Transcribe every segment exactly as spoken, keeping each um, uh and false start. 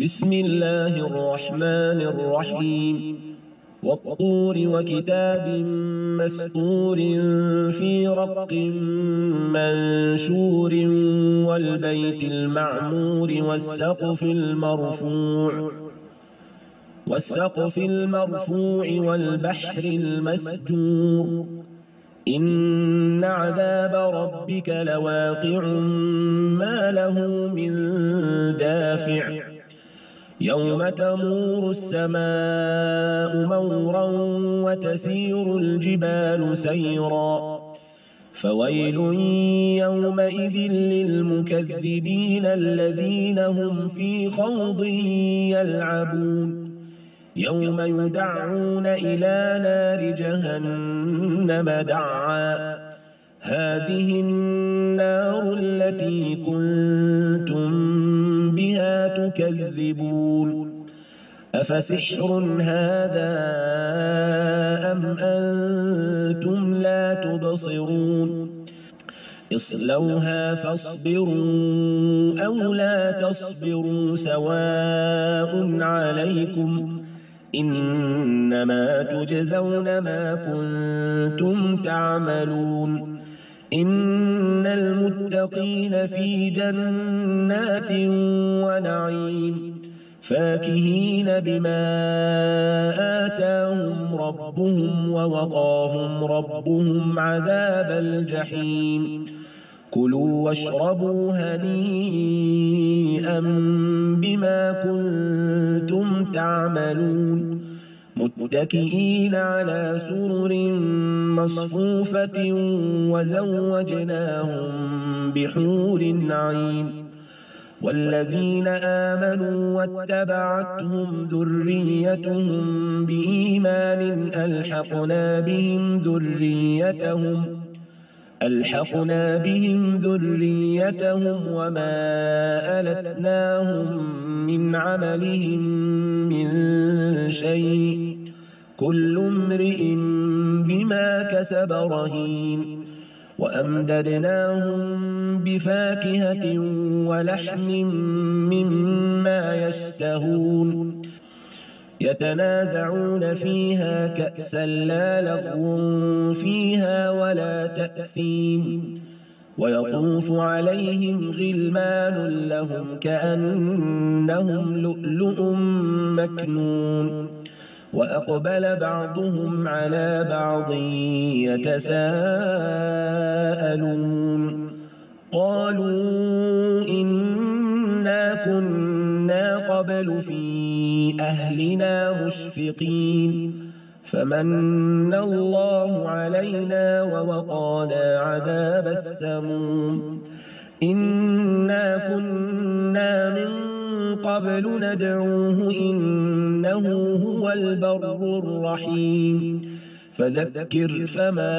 بسم الله الرحمن الرحيم والطور وكتاب مسطور في رق منشور والبيت المعمور والسقف المرفوع والسقف المرفوع والبحر المسجور إن عذاب ربك لواقع ما له من دافع يوم تمور السماء مورا وتسير الجبال سيرا فويل يومئذ للمكذبين الذين هم في خوض يلعبون يوم يدعون إلى نار جهنم دعا هذه النار التي كنتم بها تكذبون أفسحر هذا أم أنتم لا تبصرون اصلوها فاصبروا أو لا تصبروا سواء عليكم إنما تجزون ما كنتم تعملون إن المتقين في جنات ونعيم فاكهين بما آتاهم ربهم ووقاهم ربهم عذاب الجحيم كلوا واشربوا هنيئا بما كنتم تعملون متكئين على سرر مصفوفة وزوجناهم بحور عين والذين آمنوا واتبعتهم ذريتهم بإيمان ألحقنا بهم ذريتهم ألحقنا بهم ذريتهم وما ألتناهم من عملهم من شيء كل امرئ بما كسب رهين وأمددناهم بفاكهة ولحم مما يشتهون يتنازعون فيها كأسا لا لغو فيها ولا تأثيم ويطوف عليهم غلمان لهم كأنهم لؤلؤ مكنون وأقبل بعضهم على بعض يتساءلون قالوا إنا كنا قبل في أهلنا مشفقين فمن الله علينا ووقانا عذاب السموم إنا كنا من قبل ندعوه إنه هو البر الرحيم فذكر فما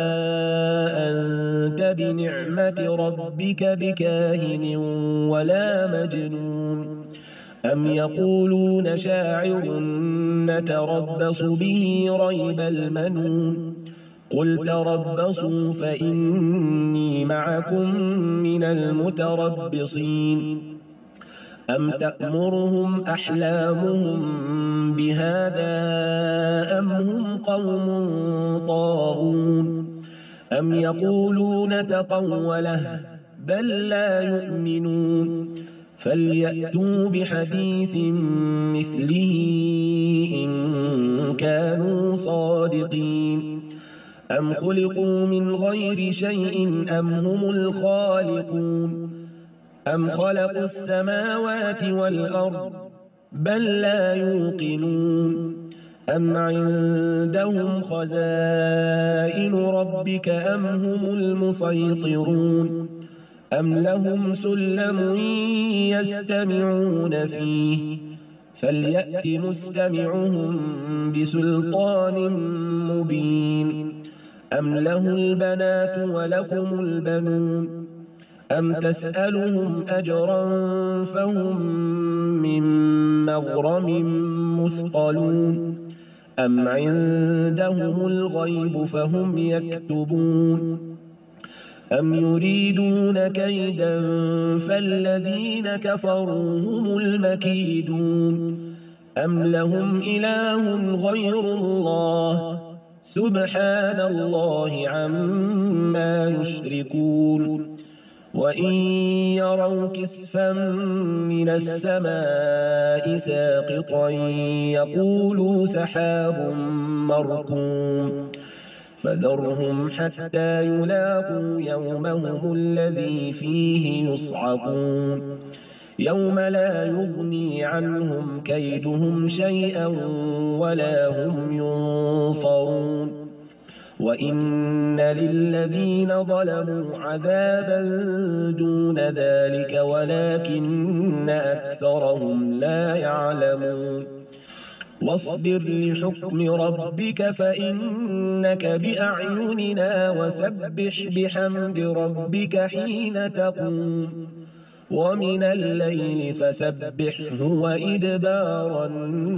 أنت بنعمة ربك بكاهن ولا مجنون أم يقولون شاعر نتربص به ريب المنون قل تربصوا فإني معكم من المتربصين أم تأمرهم أحلامهم بهذا أم هم قوم طاغون أم يقولون تقوله بل لا يؤمنون فليأتوا بحديث مثله إن كانوا صادقين أم خلقوا من غير شيء أم هم الخالقون أم خلقوا السماوات والأرض بل لا يوقنون أم عندهم خزائن ربك أم هم المسيطرون أم لهم سلم يستمعون فيه فليأت مستمعهم بسلطان مبين أم له البنات ولكم البنون أم تسألهم أجرا فهم من مغرم مثقلون أم عندهم الغيب فهم يكتبون أم يريدون كيدا فالذين كفروا هم المكيدون أم لهم إله غير الله سبحان الله عما يشركون وإن يروا كسفا من السماء ساقطا يقولوا سحاب مركوم فذرهم حتى يلاقوا يومهم الذي فيه يصعقون يوم لا يغني عنهم كيدهم شيئا ولا هم ينصرون وإن للذين ظلموا عذابا دون ذلك ولكن أكثرهم لا يعلمون واصبر لحكم ربك فإنك بأعيننا وسبح بحمد ربك حين تقوم ومن الليل فسبحه وإدبار النجوم